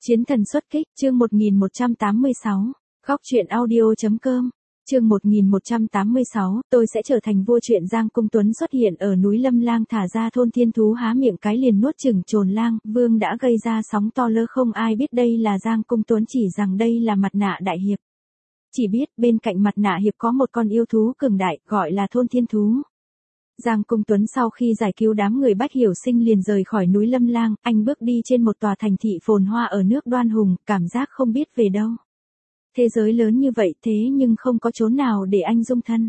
Chiến thần xuất kích, chương 1186, góc truyện audio.com, chương 1186, tôi sẽ trở thành vua. Chuyện Giang Cung Tuấn xuất hiện ở núi Lâm Lang thả ra thôn thiên thú há miệng cái liền nuốt chửng Trồn Lang, Vương đã gây ra sóng to lơ, không ai biết đây là Giang Cung Tuấn, chỉ rằng đây là mặt nạ đại hiệp. Chỉ biết bên cạnh mặt nạ hiệp có một con yêu thú cường đại, gọi là thôn thiên thú. Giang Cung Tuấn sau khi giải cứu đám người Bách Hiểu Sinh liền rời khỏi núi Lâm Lang, anh bước đi trên một tòa thành thị phồn hoa ở nước Đoan Hùng, cảm giác không biết về đâu. Thế giới lớn như vậy thế nhưng không có chốn nào để anh dung thân.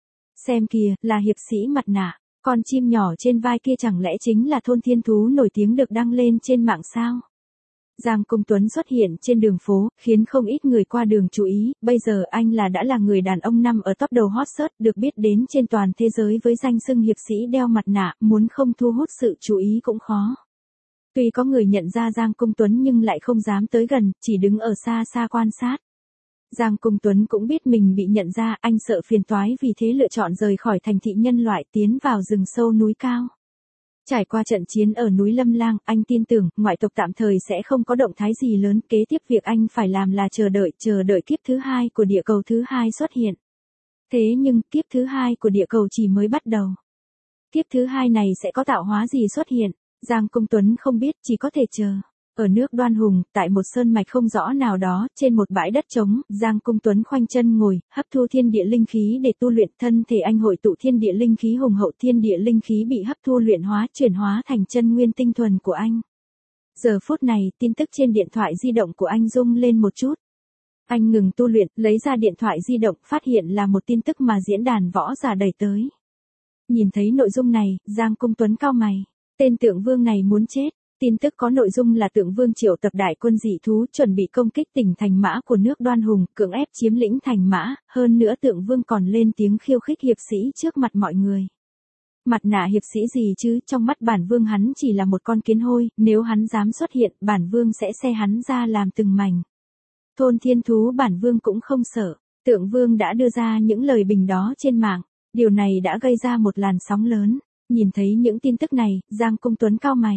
Xem kìa, là hiệp sĩ mặt nạ, con chim nhỏ trên vai kia chẳng lẽ chính là thôn thiên thú nổi tiếng được đăng lên trên mạng sao? Giang Cung Tuấn xuất hiện trên đường phố, khiến không ít người qua đường chú ý, bây giờ anh đã là người đàn ông nằm ở top đầu hot search, được biết đến trên toàn thế giới với danh xưng hiệp sĩ đeo mặt nạ, muốn không thu hút sự chú ý cũng khó. Tuy có người nhận ra Giang Cung Tuấn nhưng lại không dám tới gần, chỉ đứng ở xa xa quan sát. Giang Cung Tuấn cũng biết mình bị nhận ra, anh sợ phiền toái vì thế lựa chọn rời khỏi thành thị nhân loại tiến vào rừng sâu núi cao. Trải qua trận chiến ở núi Lâm Lang, anh tin tưởng, ngoại tộc tạm thời sẽ không có động thái gì lớn, kế tiếp việc anh phải làm là chờ đợi kiếp thứ hai của địa cầu thứ hai xuất hiện. Thế nhưng, kiếp thứ hai của địa cầu chỉ mới bắt đầu. Kiếp thứ hai này sẽ có tạo hóa gì xuất hiện, Giang Cung Tuấn không biết, chỉ có thể chờ. Ở nước Đoan Hùng, tại một sơn mạch không rõ nào đó, trên một bãi đất trống, Giang Cung Tuấn khoanh chân ngồi, hấp thu thiên địa linh khí để tu luyện, thân thể anh hội tụ thiên địa linh khí hùng hậu, thiên địa linh khí bị hấp thu luyện hóa, chuyển hóa thành chân nguyên tinh thuần của anh. Giờ phút này, tin tức trên điện thoại di động của anh rung lên một chút. Anh ngừng tu luyện, lấy ra điện thoại di động, phát hiện là một tin tức mà diễn đàn võ giả đẩy tới. Nhìn thấy nội dung này, Giang Cung Tuấn cau mày, tên Tượng Vương này muốn chết. Tin tức có nội dung là Tượng Vương triệu tập đại quân dị thú chuẩn bị công kích tỉnh Thành Mã của nước Đoan Hùng, cưỡng ép chiếm lĩnh Thành Mã, hơn nữa Tượng Vương còn lên tiếng khiêu khích hiệp sĩ trước mặt mọi người. Mặt nạ hiệp sĩ gì chứ, trong mắt bản Vương hắn chỉ là một con kiến hôi, nếu hắn dám xuất hiện, bản Vương sẽ xé hắn ra làm từng mảnh. Thôn thiên thú bản Vương cũng không sợ, Tượng Vương đã đưa ra những lời bình đó trên mạng, điều này đã gây ra một làn sóng lớn. Nhìn thấy những tin tức này, Giang Cung Tuấn cau mày.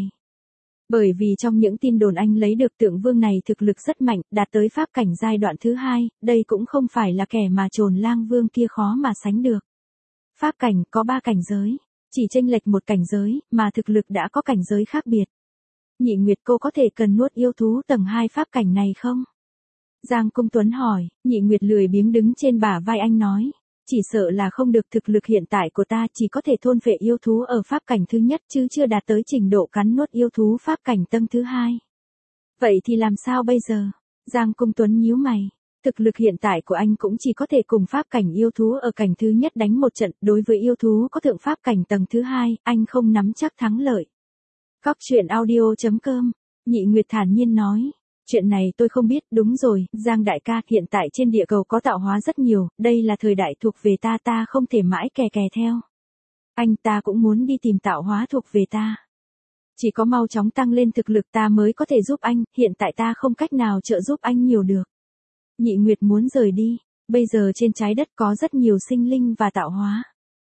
Bởi vì trong những tin đồn anh lấy được Tượng Vương này thực lực rất mạnh, đạt tới pháp cảnh giai đoạn thứ hai, đây cũng không phải là kẻ mà Trồn Lang Vương kia khó mà sánh được. Pháp cảnh có 3 cảnh giới, chỉ chênh lệch một cảnh giới, mà thực lực đã có cảnh giới khác biệt. Nhị Nguyệt cô có thể cần nuốt yêu thú tầng 2 pháp cảnh này không? Giang Cung Tuấn hỏi, Nhị Nguyệt lười biếng đứng trên bả vai anh nói. Chỉ sợ là không được, thực lực hiện tại của ta chỉ có thể thôn phệ yêu thú ở pháp cảnh thứ nhất chứ chưa đạt tới trình độ cắn nuốt yêu thú pháp cảnh tầng thứ hai. Vậy thì làm sao bây giờ? Giang Cung Tuấn nhíu mày. Thực lực hiện tại của anh cũng chỉ có thể cùng pháp cảnh yêu thú ở cảnh thứ nhất đánh một trận, đối với yêu thú có thượng pháp cảnh tầng thứ hai, anh không nắm chắc thắng lợi. Góc truyện audio.com, Nhị Nguyệt thản nhiên nói. Chuyện này tôi không biết, đúng rồi, Giang đại ca, hiện tại trên địa cầu có tạo hóa rất nhiều, đây là thời đại thuộc về ta không thể mãi kè theo. Anh ta cũng muốn đi tìm tạo hóa thuộc về ta. Chỉ có mau chóng tăng lên thực lực ta mới có thể giúp anh, hiện tại ta không cách nào trợ giúp anh nhiều được. Nhị Nguyệt muốn rời đi, bây giờ trên trái đất có rất nhiều sinh linh và tạo hóa.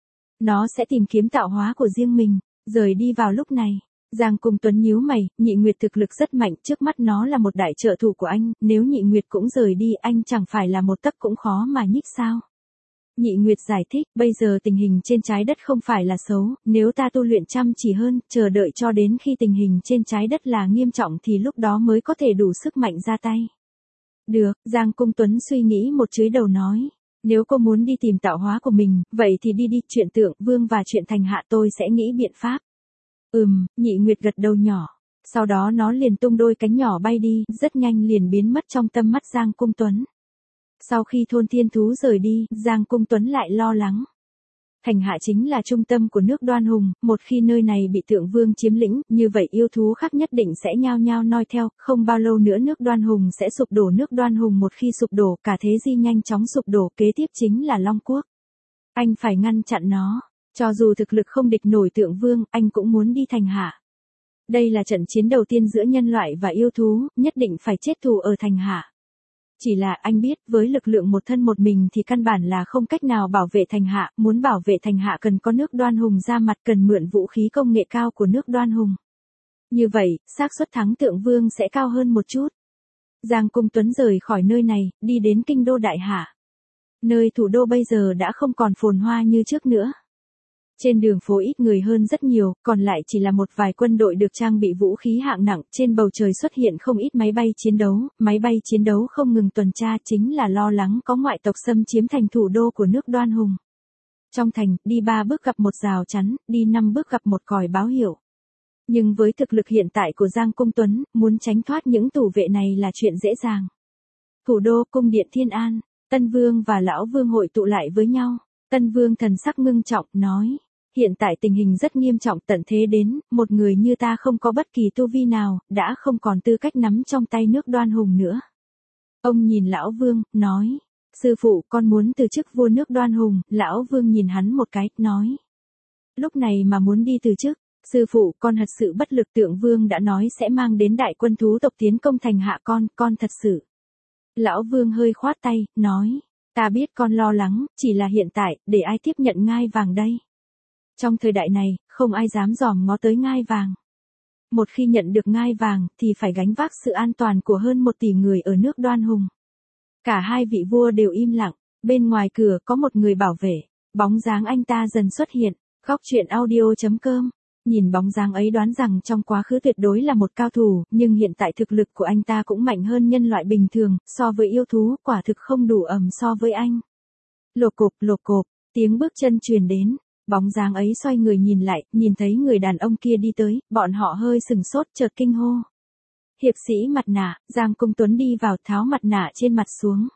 Nó sẽ tìm kiếm tạo hóa của riêng mình, rời đi vào lúc này. Giang Cung Tuấn nhíu mày, Nhị Nguyệt thực lực rất mạnh, trước mắt nó là một đại trợ thủ của anh, nếu Nhị Nguyệt cũng rời đi anh chẳng phải là một tấc cũng khó mà nhích sao. Nhị Nguyệt giải thích, bây giờ tình hình trên trái đất không phải là xấu, nếu ta tu luyện chăm chỉ hơn, chờ đợi cho đến khi tình hình trên trái đất là nghiêm trọng thì lúc đó mới có thể đủ sức mạnh ra tay. Được, Giang Cung Tuấn suy nghĩ một chưới đầu nói. Nếu cô muốn đi tìm tạo hóa của mình, vậy thì đi, chuyện Tượng Vương và chuyện Thành Hạ tôi sẽ nghĩ biện pháp. Nhị Nguyệt gật đầu nhỏ. Sau đó nó liền tung đôi cánh nhỏ bay đi, rất nhanh liền biến mất trong tầm mắt Giang Cung Tuấn. Sau khi thôn thiên thú rời đi, Giang Cung Tuấn lại lo lắng. Thành Hạ chính là trung tâm của nước Đoan Hùng, một khi nơi này bị Tượng Vương chiếm lĩnh, như vậy yêu thú khác nhất định sẽ nhao nhao noi theo, không bao lâu nữa nước Đoan Hùng sẽ sụp đổ. Nước Đoan Hùng một khi sụp đổ, cả thế di nhanh chóng sụp đổ, kế tiếp chính là Long Quốc. Anh phải ngăn chặn nó. Cho dù thực lực không địch nổi Tượng Vương, anh cũng muốn đi Thành Hạ. Đây là trận chiến đầu tiên giữa nhân loại và yêu thú, nhất định phải chết thù ở Thành Hạ. Chỉ là anh biết, với lực lượng một thân một mình thì căn bản là không cách nào bảo vệ Thành Hạ, muốn bảo vệ Thành Hạ cần có nước Đoan Hùng ra mặt, cần mượn vũ khí công nghệ cao của nước Đoan Hùng. Như vậy, xác suất thắng Tượng Vương sẽ cao hơn một chút. Giang Cung Tuấn rời khỏi nơi này, đi đến kinh đô đại hạ. Nơi thủ đô bây giờ đã không còn phồn hoa như trước nữa. Trên đường phố ít người hơn rất nhiều, còn lại chỉ là một vài quân đội được trang bị vũ khí hạng nặng, trên bầu trời xuất hiện không ít máy bay chiến đấu không ngừng tuần tra chính là lo lắng có ngoại tộc xâm chiếm thành thủ đô của nước Đoan Hùng. Trong thành, đi 3 bước gặp một rào chắn, đi 5 bước gặp một còi báo hiệu. Nhưng với thực lực hiện tại của Giang Cung Tuấn, muốn tránh thoát những thủ vệ này là chuyện dễ dàng. Thủ đô cung điện Thiên An, Tân Vương và Lão Vương hội tụ lại với nhau. Tân Vương thần sắc ngưng trọng, nói. Hiện tại tình hình rất nghiêm trọng, tận thế đến, một người như ta không có bất kỳ tu vi nào, đã không còn tư cách nắm trong tay nước Đoan Hùng nữa. Ông nhìn Lão Vương, nói. Sư phụ, con muốn từ chức vua nước Đoan Hùng. Lão Vương nhìn hắn một cái, nói. Lúc này mà muốn đi từ chức. Sư phụ, con thật sự bất lực, Tượng Vương đã nói sẽ mang đến đại quân thú tộc tiến công thành hạ con thật sự. Lão Vương hơi khoát tay, nói. Ta biết con lo lắng, chỉ là hiện tại, để ai tiếp nhận ngai vàng đây? Trong thời đại này, không ai dám dòm ngó tới ngai vàng. Một khi nhận được ngai vàng, thì phải gánh vác sự an toàn của hơn 1 tỷ người ở nước Đoan Hùng. Cả hai vị vua đều im lặng, bên ngoài cửa có một người bảo vệ, bóng dáng anh ta dần xuất hiện, Góc truyện audio.com. Nhìn bóng dáng ấy đoán rằng trong quá khứ tuyệt đối là một cao thủ, nhưng hiện tại thực lực của anh ta cũng mạnh hơn nhân loại bình thường, so với yêu thú, quả thực không đủ ầm so với anh. Lộp cộp, tiếng bước chân truyền đến, bóng dáng ấy xoay người nhìn lại, nhìn thấy người đàn ông kia đi tới, bọn họ hơi sừng sốt chợt kinh hô. Hiệp sĩ mặt nạ, Giang Cung Tuấn đi vào tháo mặt nạ trên mặt xuống.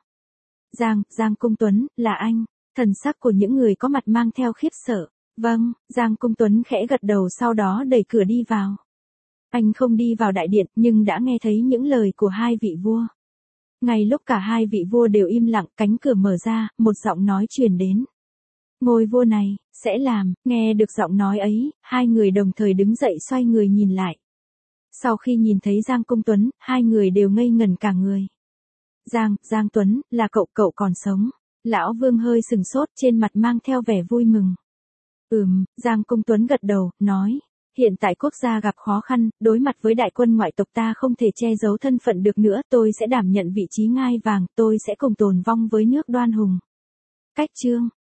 Giang Cung Tuấn, là anh, thần sắc của những người có mặt mang theo khiếp sợ. Vâng, Giang Cung Tuấn khẽ gật đầu sau đó đẩy cửa đi vào. Anh không đi vào đại điện nhưng đã nghe thấy những lời của hai vị vua. Ngay lúc cả hai vị vua đều im lặng, cánh cửa mở ra, một giọng nói truyền đến. Ngôi vua này, sẽ làm, nghe được giọng nói ấy, hai người đồng thời đứng dậy xoay người nhìn lại. Sau khi nhìn thấy Giang Cung Tuấn, hai người đều ngây ngẩn cả người. Giang Tuấn, là cậu còn sống. Lão Vương hơi sừng sốt trên mặt mang theo vẻ vui mừng. Giang Cung Tuấn gật đầu, nói. Hiện tại quốc gia gặp khó khăn, đối mặt với đại quân ngoại tộc ta không thể che giấu thân phận được nữa, tôi sẽ đảm nhận vị trí ngai vàng, tôi sẽ cùng tồn vong với nước Đoan Hùng. Cách chương